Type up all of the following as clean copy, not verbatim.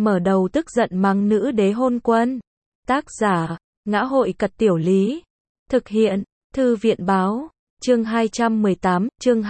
mở đầu tức giận mắng nữ đế hôn quân. Tác giả, Ngã hội Cật Tiểu Lý. Thực hiện, Thư viện báo. Chương 218, chương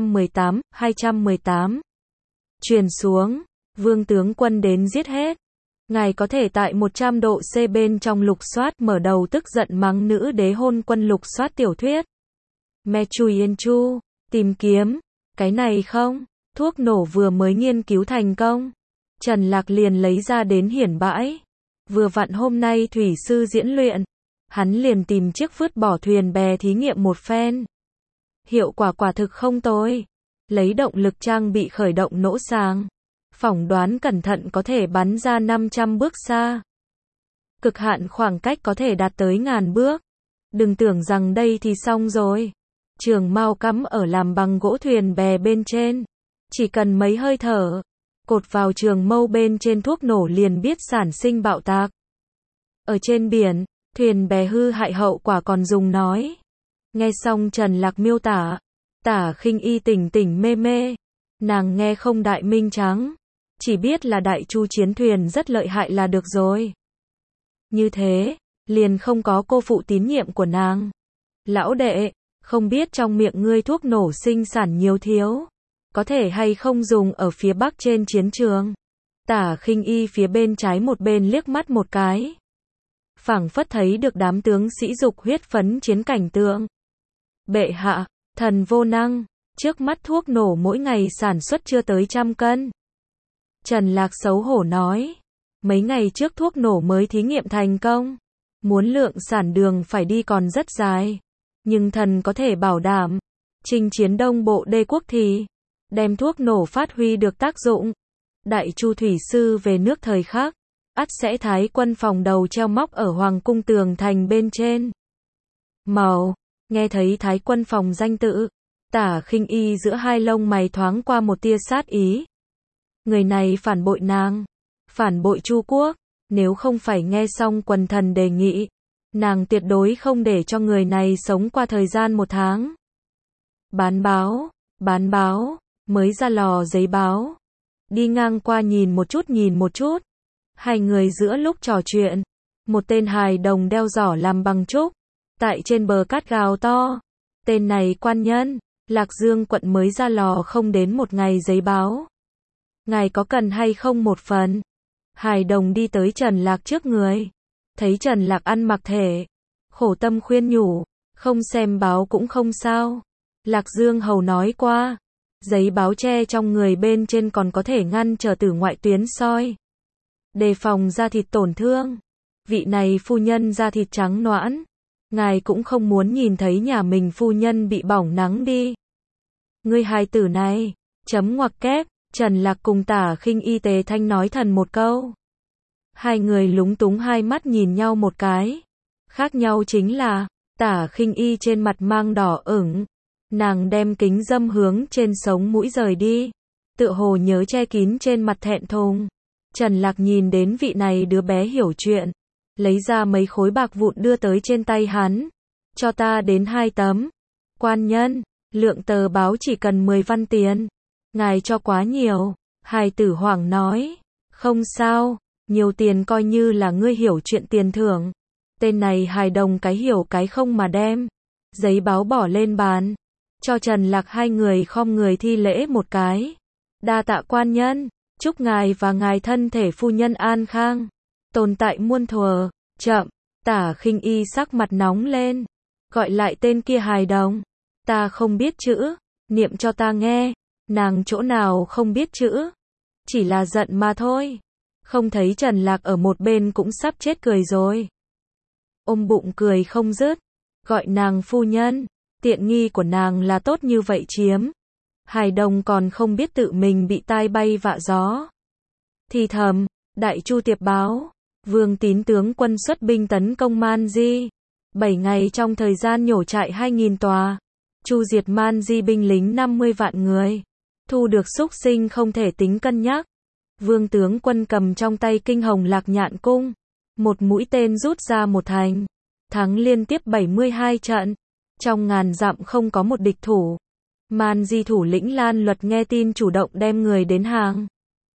218. Truyền xuống, vương tướng quân đến giết hết. Ngài có thể tại 100 độ C bên trong lục soát mở đầu tức giận mắng nữ đế hôn quân lục soát tiểu thuyết. Me Chui Yên Chu, tìm kiếm, cái này không, thuốc nổ vừa mới nghiên cứu thành công. Trần Lạc liền lấy ra đến hiển bãi. Vừa vặn hôm nay thủy sư diễn luyện, hắn liền tìm chiếc vứt bỏ thuyền bè thí nghiệm một phen. Hiệu quả quả thực không tồi. Lấy động lực trang bị khởi động nổ sàng, phỏng đoán cẩn thận có thể bắn ra 500 bước xa. Cực hạn khoảng cách có thể đạt tới 1000 bước. Đừng tưởng rằng đây thì xong rồi. Trường mao cắm ở làm bằng gỗ thuyền bè bên trên. Chỉ cần mấy hơi thở, cột vào trường mâu bên trên thuốc nổ liền biết sản sinh bạo tạc. Ở trên biển, thuyền bè hư hại hậu quả còn dùng nói. Nghe xong Trần Lạc miêu tả, Tả Khinh Y tỉnh tỉnh mê mê. Nàng nghe không đại minh trắng, chỉ biết là đại chu chiến thuyền rất lợi hại là được rồi. Như thế, liền không có cô phụ tín nhiệm của nàng. Lão đệ, không biết trong miệng ngươi thuốc nổ sinh sản nhiều thiếu, có thể hay không dùng ở phía bắc trên chiến trường. Tả Khinh Y phía bên trái một bên liếc mắt một cái, phảng phất thấy được đám tướng sĩ dục huyết phấn chiến cảnh tượng. Bệ hạ, thần vô năng, trước mắt thuốc nổ mỗi ngày sản xuất chưa tới 100 cân. Trần Lạc xấu hổ nói, mấy ngày trước thuốc nổ mới thí nghiệm thành công, muốn lượng sản đường phải đi còn rất dài, nhưng thần có thể bảo đảm, chinh chiến đông bộ đế quốc thì đem thuốc nổ phát huy được tác dụng. Đại chu thủy sư về nước thời khắc, ắt sẽ thái quân phòng đầu treo móc ở hoàng cung tường thành bên trên. Màu, nghe thấy thái quân phòng danh tự, Tả Khinh Y giữa hai lông mày thoáng qua một tia sát ý. Người này phản bội nàng, phản bội Chu quốc, nếu không phải nghe xong quần thần đề nghị, nàng tuyệt đối không để cho người này sống qua thời gian 1 tháng. Bán báo, mới ra lò giấy báo. Đi ngang qua nhìn một chút. Hai người giữa lúc trò chuyện, một tên hài đồng đeo giỏ làm bằng trúc, tại trên bờ cát gào to. Tên này quan nhân, Lạc Dương quận mới ra lò không đến 1 ngày giấy báo. Ngài có cần hay không một phần? Hài đồng đi tới Trần Lạc trước người. Thấy Trần Lạc ăn mặc thể, khổ tâm khuyên nhủ, không xem báo cũng không sao. Lạc Dương hầu nói qua, giấy báo che trong người bên trên còn có thể ngăn trở tử ngoại tuyến soi, đề phòng da thịt tổn thương. Vị này phu nhân da thịt trắng nõn, ngài cũng không muốn nhìn thấy nhà mình phu nhân bị bỏng nắng đi. Ngươi hài tử này, chấm ngoặc kép, Trần Lạc cùng Tả Khinh Y tề thanh nói thần một câu. Hai người lúng túng hai mắt nhìn nhau một cái. Khác nhau chính là, Tả Khinh Y trên mặt mang đỏ ửng, nàng đem kính dâm hướng trên sống mũi rời đi, tựa hồ nhớ che kín trên mặt thẹn thùng. Trần Lạc nhìn đến vị này đứa bé hiểu chuyện, lấy ra mấy khối bạc vụn đưa tới trên tay hắn. Cho ta đến 2 tấm. Quan nhân, lượng tờ báo chỉ cần 10 văn tiền. Ngài cho quá nhiều. Hài tử hoảng nói. Không sao, nhiều tiền coi như là ngươi hiểu chuyện tiền thưởng. Tên này hài đồng cái hiểu cái không mà đem giấy báo bỏ lên bàn, cho Trần Lạc. Hai người khom người thi lễ một cái. Đa tạ quan nhân, chúc ngài và ngài thân thể phu nhân an khang, tồn tại muôn thuở. Chậm, Tả Khinh Y sắc mặt nóng lên, gọi lại tên kia hài đồng. Ta không biết chữ, niệm cho ta nghe. Nàng chỗ nào không biết chữ, chỉ là giận mà thôi. Không thấy Trần Lạc ở một bên cũng sắp chết cười rồi. Ôm bụng cười không dứt, gọi nàng phu nhân, tiện nghi của nàng là tốt như vậy chiếm. Hài đồng còn không biết tự mình bị tai bay vạ gió. Thì thầm, Đại Chu Tiệp báo, Vương Tín tướng quân xuất binh tấn công Man Di. 7 ngày trong thời gian nhổ trại 2000 tòa, chu diệt Man Di binh lính 50 vạn người. Thu được xúc sinh không thể tính cân nhắc. Vương tướng quân cầm trong tay kinh hồng lạc nhạn cung, một mũi tên rút ra một thành, thắng liên tiếp 72 trận, trong 1000 dặm không có một địch thủ. Man Di thủ lĩnh Lan Luật nghe tin chủ động đem người đến hàng.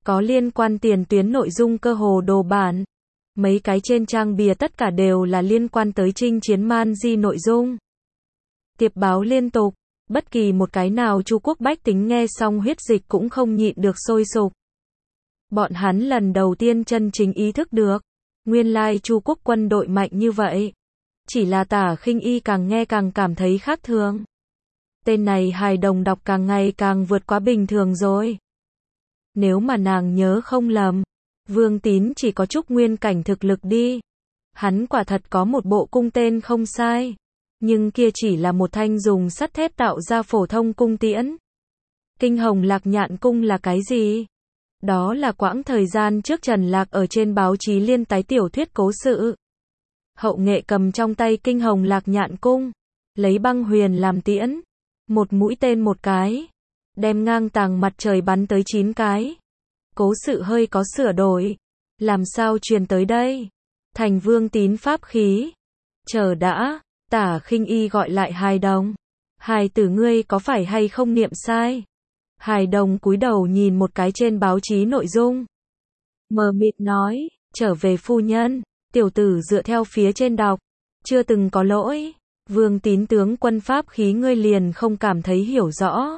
có liên quan tiền tuyến nội dung cơ hồ đồ bản. Mấy cái trên trang bìa tất cả đều là liên quan tới chinh chiến man di nội dung. Tiệp báo liên tục, bất kỳ một cái nào Chu quốc bách tính nghe xong huyết dịch cũng không nhịn được sôi sục. Bọn hắn lần đầu tiên chân chính ý thức được, nguyên lai Chu quốc quân đội mạnh như vậy. Chỉ là Tả Khinh Y càng nghe càng cảm thấy khác thường. Tên này hài đồng đọc càng ngày càng vượt quá bình thường rồi. Nếu mà nàng nhớ không lầm, Vương Tín chỉ có Trúc Nguyên cảnh thực lực đi. Hắn quả thật có một bộ cung tên không sai. Nhưng kia chỉ là một thanh dùng sắt thép tạo ra phổ thông cung tiễn. Kinh Hồng Lạc Nhạn Cung là cái gì? Đó là quãng thời gian trước Trần Lạc ở trên báo chí liên tái tiểu thuyết cố sự. Hậu Nghệ cầm trong tay Kinh Hồng Lạc Nhạn Cung, lấy băng huyền làm tiễn, một mũi tên một cái, đem ngang tàng mặt trời bắn tới 9 cái. Cố sự hơi có sửa đổi, làm sao truyền tới đây? Thành Vương Tín pháp khí. Chờ đã, Tả Khinh Y gọi lại hài đồng. Hài tử ngươi có phải hay không niệm sai? Hài đồng cúi đầu nhìn một cái trên báo chí nội dung. Mờ mịt nói, trở về phu nhân, tiểu tử dựa theo phía trên đọc, chưa từng có lỗi. Vương Tín tướng quân pháp khí ngươi liền không cảm thấy hiểu rõ.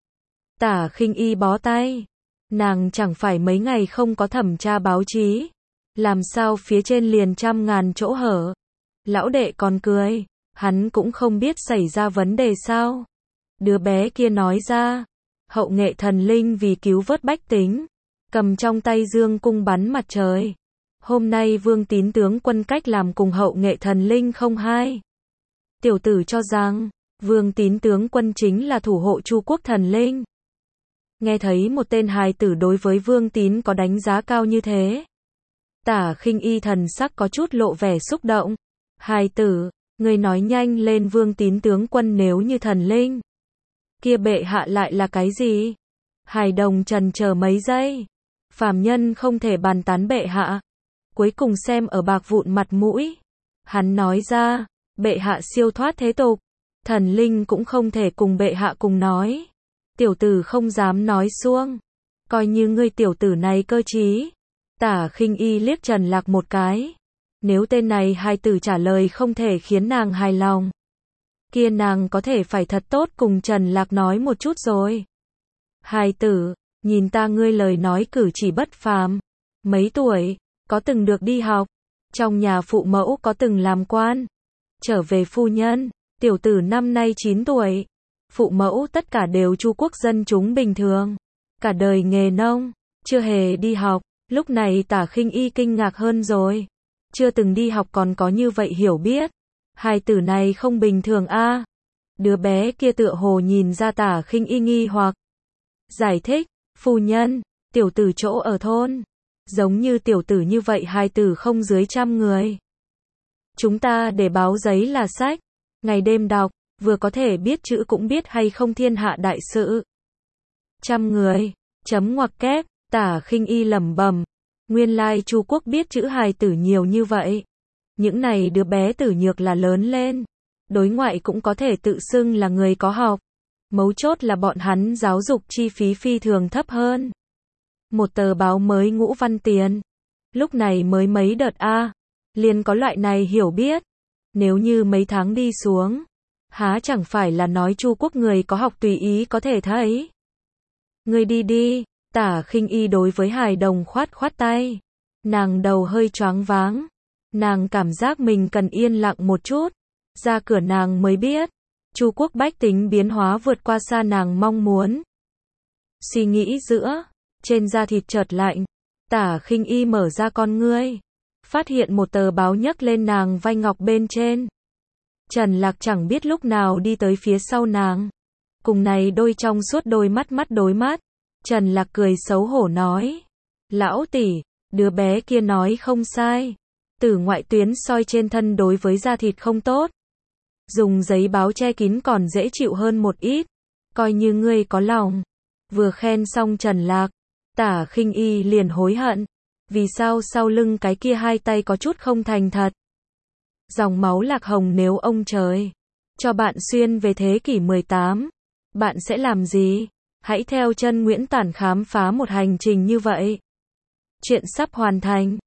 Tả Khinh Y bó tay. Nàng chẳng phải mấy ngày không có thẩm tra báo chí. Làm sao phía trên liền trăm ngàn chỗ hở. Lão đệ còn cười. Hắn cũng không biết xảy ra vấn đề sao. Đứa bé kia nói ra. Hậu Nghệ thần linh vì cứu vớt bách tính. Cầm trong tay dương cung bắn mặt trời. Hôm nay Vương Tín tướng quân cách làm cùng Hậu Nghệ thần linh không hai. Tiểu tử cho rằng, Vương Tín tướng quân chính là thủ hộ Chu quốc thần linh. Nghe thấy một tên hài tử đối với Vương Tín có đánh giá cao như thế. Tả Khinh Y thần sắc có chút lộ vẻ xúc động. Hài tử, người nói nhanh lên, Vương Tín tướng quân nếu như thần linh. Kia bệ hạ lại là cái gì? Hài đồng trần chờ mấy giây. Phàm nhân không thể bàn tán bệ hạ. Cuối cùng xem ở bạc vụn mặt mũi. Hắn nói ra, bệ hạ siêu thoát thế tục. Thần linh cũng không thể cùng bệ hạ cùng nói. Tiểu tử không dám nói xuông. Coi như ngươi tiểu tử này cơ trí. Tả Khinh Y liếc Trần Lạc một cái. Nếu tên này hài tử trả lời không thể khiến nàng hài lòng, kia nàng có thể phải thật tốt cùng Trần Lạc nói một chút rồi. Hài tử, nhìn ta ngươi lời nói cử chỉ bất phàm. Mấy tuổi, có từng được đi học, trong nhà phụ mẫu có từng làm quan. Trở về phu nhân, tiểu tử năm nay 9 tuổi. Phụ mẫu tất cả đều Chu quốc dân chúng bình thường. Cả đời nghề nông, chưa hề đi học. Lúc này Tả Khinh Y kinh ngạc hơn rồi. Chưa từng đi học còn có như vậy hiểu biết. Hài tử này không bình thường a. Đứa bé kia tựa hồ nhìn ra Tả Khinh Y nghi hoặc. Giải thích, phu nhân, tiểu tử chỗ ở thôn. Giống như tiểu tử như vậy hài tử không dưới 100 người. Chúng ta để báo giấy là sách. Ngày đêm đọc, vừa có thể biết chữ cũng biết hay không thiên hạ đại sự. 100 người, chấm ngoặc kép, Tả Khinh Y lẩm bẩm. Nguyên lai Chu quốc biết chữ hài tử nhiều như vậy. Những này đứa bé tử nhược là lớn lên. Đối ngoại cũng có thể tự xưng là người có học. Mấu chốt là bọn hắn giáo dục chi phí phi thường thấp hơn. Một tờ báo mới ngũ văn tiền. Lúc này mới mấy đợt a, liền có loại này hiểu biết. Nếu như mấy tháng đi xuống, há chẳng phải là nói Chu quốc người có học tùy ý có thể thấy. Ngươi đi đi. Tả Khinh Y đối với hài đồng khoát khoát tay. Nàng đầu hơi choáng váng. Nàng cảm giác mình cần yên lặng một chút. Ra cửa nàng mới biết. Chu quốc bách tính biến hóa vượt qua xa nàng mong muốn. Suy nghĩ giữa. Trên da thịt chợt lạnh. Tả Khinh Y mở ra con ngươi. Phát hiện một tờ báo nhấc lên nàng vai ngọc bên trên. Trần Lạc chẳng biết lúc nào đi tới phía sau nàng. Cùng này đôi trong suốt đôi mắt đối mắt. Trần Lạc cười xấu hổ nói. Lão tỷ, đứa bé kia nói không sai. Tử ngoại tuyến soi trên thân đối với da thịt không tốt. Dùng giấy báo che kín còn dễ chịu hơn một ít. Coi như ngươi có lòng. Vừa khen xong Trần Lạc, Tả Khinh Y liền hối hận. Vì sao sau lưng cái kia hai tay có chút không thành thật. Dòng máu lạc hồng, nếu ông trời cho bạn xuyên về thế kỷ 18, bạn sẽ làm gì? Hãy theo chân Nguyễn Tản khám phá một hành trình như vậy. Chuyện sắp hoàn thành.